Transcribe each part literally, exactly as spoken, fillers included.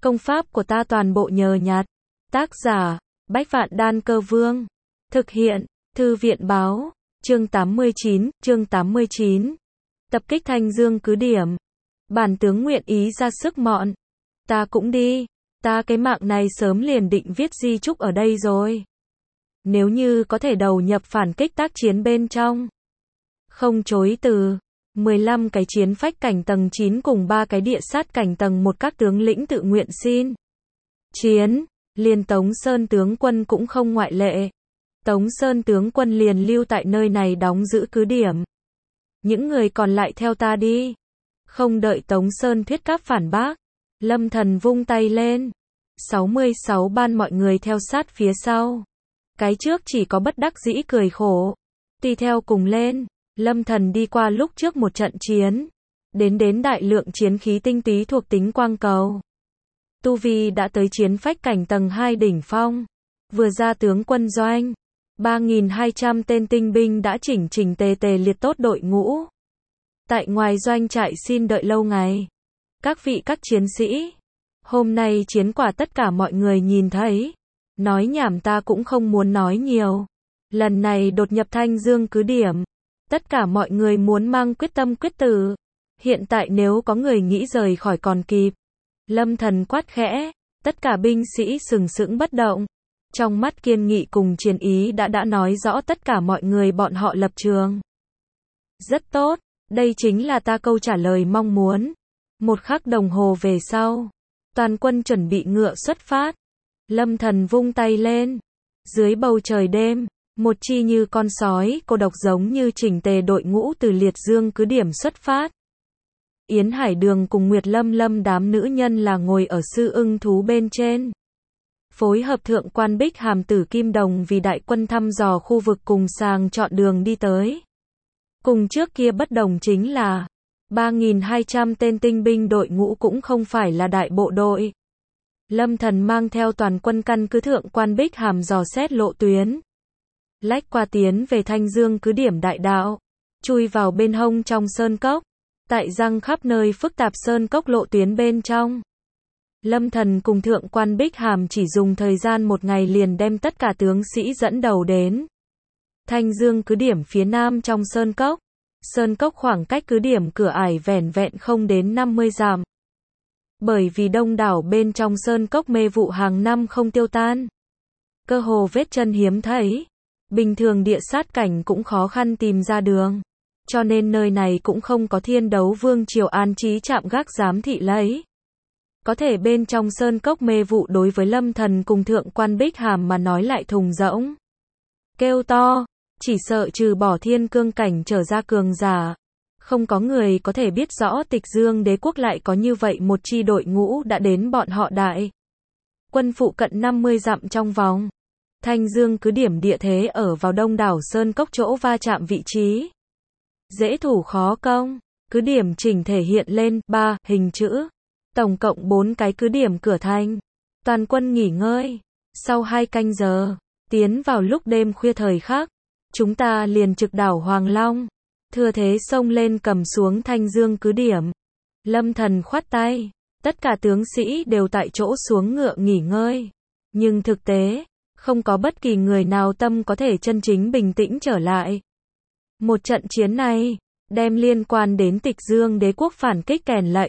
Công pháp của ta toàn bộ nhờ nhặt. Tác giả, Bách Vạn Đan Cơ Vương. Thực hiện, Thư viện Báo. Chương tám mươi chín, chương tám mươi chín. Tập kích Thanh Dương cứ điểm. Bản tướng nguyện ý ra sức mọn. Ta cũng đi. Ta cái mạng này sớm liền định viết di chúc ở đây rồi. Nếu như có thể đầu nhập phản kích tác chiến bên trong. Không chối từ. mười lăm cái chiến phách cảnh tầng chín cùng ba cái địa sát cảnh tầng một các tướng lĩnh tự nguyện xin chiến, liền Tống Sơn tướng quân cũng không ngoại lệ. Tống Sơn tướng quân liền lưu tại nơi này đóng giữ cứ điểm. Những người còn lại theo ta đi. Không đợi Tống Sơn thuyết các phản bác, Lâm Thần vung tay lên. sáu mươi sáu ban mọi người theo sát phía sau. Cái trước chỉ có bất đắc dĩ cười khổ. Đi theo cùng lên. Lâm Thần đi qua lúc trước một trận chiến. Đến đến đại lượng chiến khí tinh túy thuộc tính quang cầu. Tu Vi đã tới chiến phách cảnh tầng hai đỉnh phong. Vừa ra tướng quân doanh. ba nghìn hai trăm tên tinh binh đã chỉnh chỉnh tề tề liệt tốt đội ngũ. Tại ngoài doanh trại xin đợi lâu ngày. Các vị các chiến sĩ. Hôm nay chiến quả tất cả mọi người nhìn thấy. Nói nhảm ta cũng không muốn nói nhiều. Lần này đột nhập Thanh Dương cứ điểm. Tất cả mọi người muốn mang quyết tâm quyết tử. Hiện tại nếu có người nghĩ rời khỏi còn kịp. Lâm Thần quát khẽ. Tất cả binh sĩ sừng sững bất động. Trong mắt kiên nghị cùng chiến ý đã đã nói rõ tất cả mọi người bọn họ lập trường. Rất tốt. Đây chính là ta câu trả lời mong muốn. Một khắc đồng hồ về sau. Toàn quân chuẩn bị ngựa xuất phát. Lâm Thần vung tay lên. Dưới bầu trời đêm. Một chi như con sói, cô độc giống như chỉnh tề đội ngũ từ Liệt Dương cứ điểm xuất phát. Yến Hải Đường cùng Nguyệt Lâm Lâm đám nữ nhân là ngồi ở sư ưng thú bên trên. Phối hợp thượng quan Bích Hàm Tử Kim Đồng vì đại quân thăm dò khu vực cùng sàng chọn đường đi tới. Cùng trước kia bất đồng chính là ba nghìn hai trăm tên tinh binh đội ngũ cũng không phải là đại bộ đội. Lâm Thần mang theo toàn quân căn cứ thượng quan Bích Hàm dò xét lộ tuyến. Lách qua tiến về Thanh Dương cứ điểm đại đạo, chui vào bên hông trong sơn cốc, tại răng khắp nơi phức tạp sơn cốc lộ tuyến bên trong. Lâm Thần cùng thượng quan Bích Hàm chỉ dùng thời gian một ngày liền đem tất cả tướng sĩ dẫn đầu đến Thanh Dương cứ điểm phía nam trong sơn cốc. Sơn cốc khoảng cách cứ điểm cửa ải vẻn vẹn không đến năm mươi dặm. Bởi vì đông đảo bên trong sơn cốc mê vụ hàng năm không tiêu tan, cơ hồ vết chân hiếm thấy. Bình thường địa sát cảnh cũng khó khăn tìm ra đường. Cho nên nơi này cũng không có Thiên Đấu Vương triều an trí trạm gác giám thị lấy. Có thể bên trong sơn cốc mê vụ đối với Lâm Thần cùng thượng quan Bích Hàm mà nói lại thùng rỗng. Kêu to, chỉ sợ trừ bỏ thiên cương cảnh trở ra cường giả. Không có người có thể biết rõ Tịch Dương đế quốc lại có như vậy một chi đội ngũ đã đến bọn họ đại quân phụ cận năm mươi dặm trong vòng. Thanh Dương cứ điểm địa thế ở vào đông đảo sơn cốc chỗ va chạm vị trí. Dễ thủ khó công, cứ điểm chỉnh thể hiện lên ba hình chữ. Tổng cộng bốn cái cứ điểm cửa thành. Toàn quân nghỉ ngơi. Sau hai canh giờ, tiến vào lúc đêm khuya thời khắc, chúng ta liền trực đảo Hoàng Long. Thừa thế xông lên cầm xuống Thanh Dương cứ điểm. Lâm Thần khoát tay. Tất cả tướng sĩ đều tại chỗ xuống ngựa nghỉ ngơi. Nhưng thực tế, không có bất kỳ người nào tâm có thể chân chính bình tĩnh trở lại. Một trận chiến này, đem liên quan đến Tịch Dương đế quốc phản kích kèn lệnh.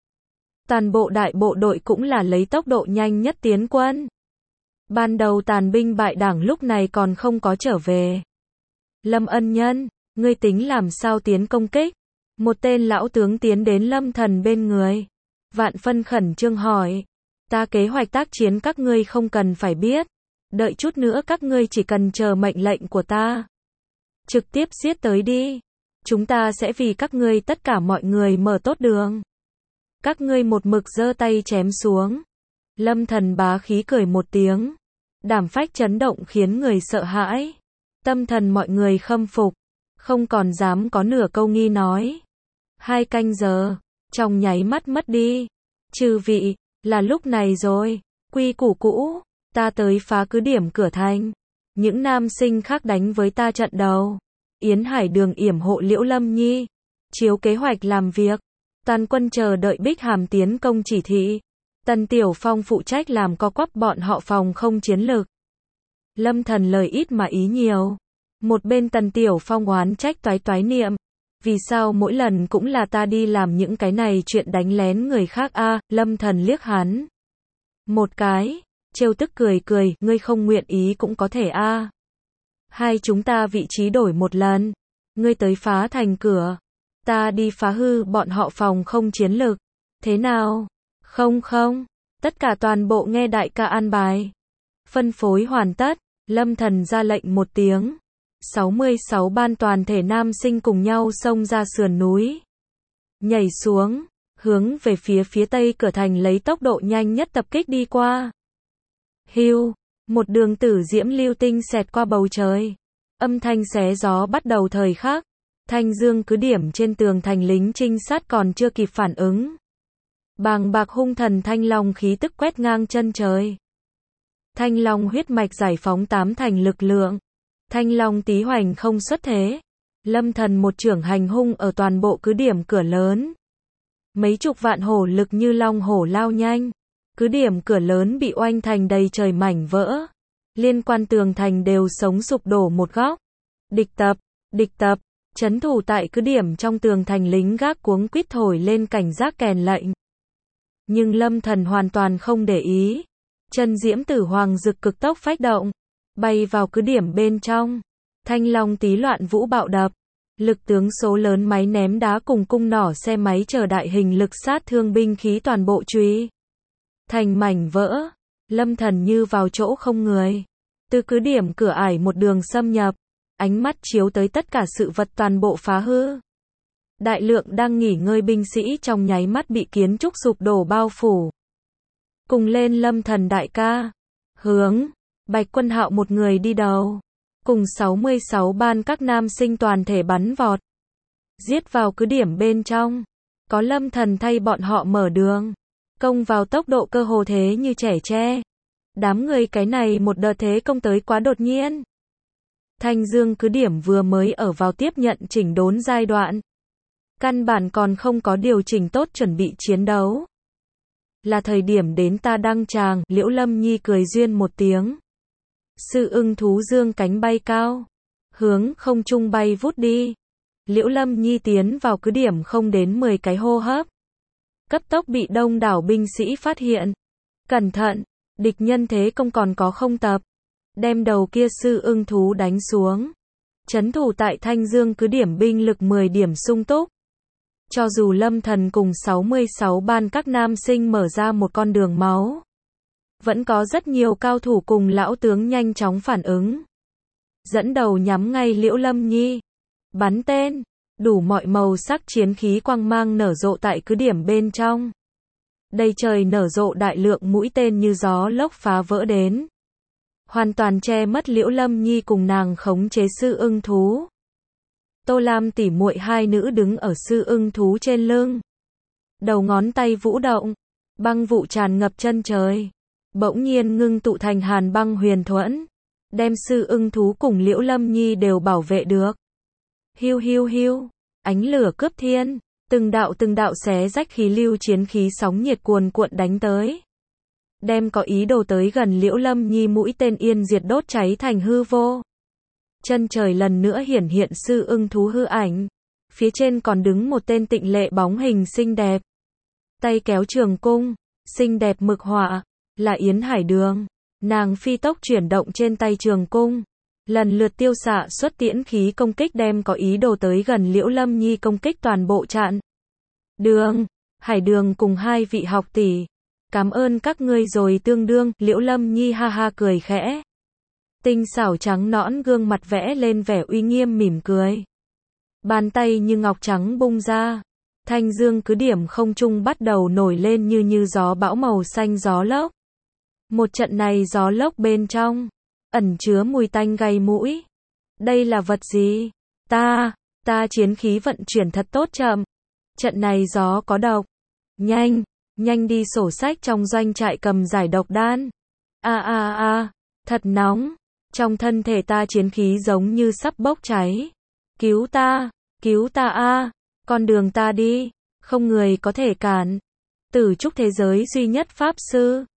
Toàn bộ đại bộ đội cũng là lấy tốc độ nhanh nhất tiến quân. Ban đầu tàn binh bại đảng lúc này còn không có trở về. Lâm ân nhân, ngươi tính làm sao tiến công kích? Một tên lão tướng tiến đến Lâm Thần bên người. Vạn phân khẩn trương hỏi. Ta kế hoạch tác chiến các ngươi không cần phải biết. Đợi chút nữa các ngươi chỉ cần chờ mệnh lệnh của ta. Trực tiếp giết tới đi. Chúng ta sẽ vì các ngươi tất cả mọi người mở tốt đường. Các ngươi một mực giơ tay chém xuống. Lâm Thần bá khí cười một tiếng. Đảm phách chấn động khiến người sợ hãi. Tâm thần mọi người khâm phục. Không còn dám có nửa câu nghi nói. Hai canh giờ. Trong nháy mắt mất đi. Chư vị, là lúc này rồi. Quy củ cũ. Ta tới phá cứ điểm cửa thành. Những nam sinh khác đánh với ta trận đầu. Yến Hải Đường yểm hộ Liễu Lâm Nhi. Chiếu kế hoạch làm việc. Toàn quân chờ đợi Bích Hàm tiến công chỉ thị. Tần Tiểu Phong phụ trách làm co quắp bọn họ phòng không chiến lực. Lâm Thần lời ít mà ý nhiều. Một bên Tần Tiểu Phong oán trách toái toái niệm. Vì sao mỗi lần cũng là ta đi làm những cái này chuyện đánh lén người khác a? À, Lâm Thần liếc hắn một cái, trêu tức cười cười, ngươi không nguyện ý cũng có thể a. À. Hai chúng ta vị trí đổi một lần. Ngươi tới phá thành cửa, ta đi phá hư bọn họ phòng không chiến lực. Thế nào? Không không, tất cả toàn bộ nghe đại ca an bài. Phân phối hoàn tất, Lâm Thần ra lệnh một tiếng. sáu mươi sáu ban toàn thể nam sinh cùng nhau xông ra sườn núi. Nhảy xuống, hướng về phía phía tây cửa thành lấy tốc độ nhanh nhất tập kích đi qua. Hưu, một đường tử diễm lưu tinh xẹt qua bầu trời. Âm thanh xé gió bắt đầu thời khắc. Thanh dương cứ điểm trên tường thành lính trinh sát còn chưa kịp phản ứng. Bàng bạc hung thần thanh long khí tức quét ngang chân trời. Thanh long huyết mạch giải phóng tám thành lực lượng. Thanh long tí hoành không xuất thế. Lâm Thần một trưởng hành hung ở toàn bộ cứ điểm cửa lớn. Mấy chục vạn hổ lực như long hổ lao nhanh. Cứ điểm cửa lớn bị oanh thành đầy trời mảnh vỡ. Liên quan tường thành đều sống sụp đổ một góc. Địch tập, địch tập, trấn thủ tại cứ điểm trong tường thành lính gác cuống quýt thổi lên cảnh giác kèn lệnh. Nhưng Lâm Thần hoàn toàn không để ý. Chân diễm tử hoàng rực cực tốc phách động. Bay vào cứ điểm bên trong. Thanh long tí loạn vũ bạo đập. Lực tướng số lớn máy ném đá cùng cung nỏ xe máy chờ đại hình lực sát thương binh khí toàn bộ truy thành mảnh vỡ. Lâm Thần như vào chỗ không người. Từ cứ điểm cửa ải một đường xâm nhập. Ánh mắt chiếu tới tất cả sự vật toàn bộ phá hư. Đại lượng đang nghỉ ngơi binh sĩ trong nháy mắt bị kiến trúc sụp đổ bao phủ. Cùng lên Lâm Thần đại ca. Hướng Bạch Quân Hạo một người đi đầu. Cùng sáu mươi sáu ban các nam sinh toàn thể bắn vọt. Giết vào cứ điểm bên trong. Có Lâm Thần thay bọn họ mở đường. Công vào tốc độ cơ hồ thế như trẻ tre. Đám người cái này một đợt thế công tới quá đột nhiên. Thanh Dương cứ điểm vừa mới ở vào tiếp nhận chỉnh đốn giai đoạn. Căn bản còn không có điều chỉnh tốt chuẩn bị chiến đấu. Là thời điểm đến ta đăng tràng, Liễu Lâm Nhi cười duyên một tiếng. Sư ưng thú dương cánh bay cao. Hướng không trung bay vút đi. Liễu Lâm Nhi tiến vào cứ điểm không đến mười cái hô hấp. Cấp tốc bị đông đảo binh sĩ phát hiện. Cẩn thận, địch nhân thế công còn có không tập. Đem đầu kia sư ưng thú đánh xuống. Trấn thủ tại Thanh Dương cứ điểm binh lực mười điểm sung túc. Cho dù Lâm Thần cùng sáu mươi sáu ban các nam sinh mở ra một con đường máu. Vẫn có rất nhiều cao thủ cùng lão tướng nhanh chóng phản ứng. Dẫn đầu nhắm ngay Liễu Lâm Nhi. Bắn tên, đủ mọi màu sắc chiến khí quang mang nở rộ tại cứ điểm bên trong. Đầy trời nở rộ đại lượng mũi tên như gió lốc phá vỡ đến. Hoàn toàn che mất Liễu Lâm Nhi cùng nàng khống chế sư ưng thú. Tô Lam tỉ muội hai nữ đứng ở sư ưng thú trên lưng. Đầu ngón tay vũ động. Băng vụ tràn ngập chân trời. Bỗng nhiên ngưng tụ thành hàn băng huyền thuẫn. Đem sư ưng thú cùng Liễu Lâm Nhi đều bảo vệ được. Hiu hiu hiu. Ánh lửa cướp thiên. Từng đạo từng đạo xé rách khí lưu chiến khí sóng nhiệt cuồn cuộn đánh tới. Đem có ý đồ tới gần Liễu Lâm Nhi mũi tên yên diệt đốt cháy thành hư vô. Chân trời lần nữa hiển hiện sư ưng thú hư ảnh. Phía trên còn đứng một tên tịnh lệ bóng hình xinh đẹp. Tay kéo trường cung, xinh đẹp mực họa, là Yến Hải Đường. Nàng phi tốc chuyển động trên tay trường cung. Lần lượt tiêu xạ xuất tiễn khí công kích đem có ý đồ tới gần Liễu Lâm Nhi công kích toàn bộ chặn. Đường, Hải Đường cùng hai vị học tỷ. Cảm ơn các ngươi rồi tương đương, Liễu Lâm Nhi ha ha cười khẽ. Tinh xảo trắng nõn gương mặt vẽ lên vẻ uy nghiêm mỉm cười. Bàn tay như ngọc trắng bung ra. Thanh Dương cứ điểm không trung bắt đầu nổi lên như như gió bão màu xanh gió lốc. Một trận này gió lốc bên trong, ẩn chứa mùi tanh gây mũi. Đây là vật gì? Ta, ta chiến khí vận chuyển thật tốt chậm. Trận này gió có độc. Nhanh, nhanh đi sổ sách trong doanh trại cầm giải độc đan. A a a, thật nóng. Trong thân thể ta chiến khí giống như sắp bốc cháy. Cứu ta, cứu ta a, con đường ta đi, không người có thể cản. Tử trúc thế giới duy nhất Pháp Sư.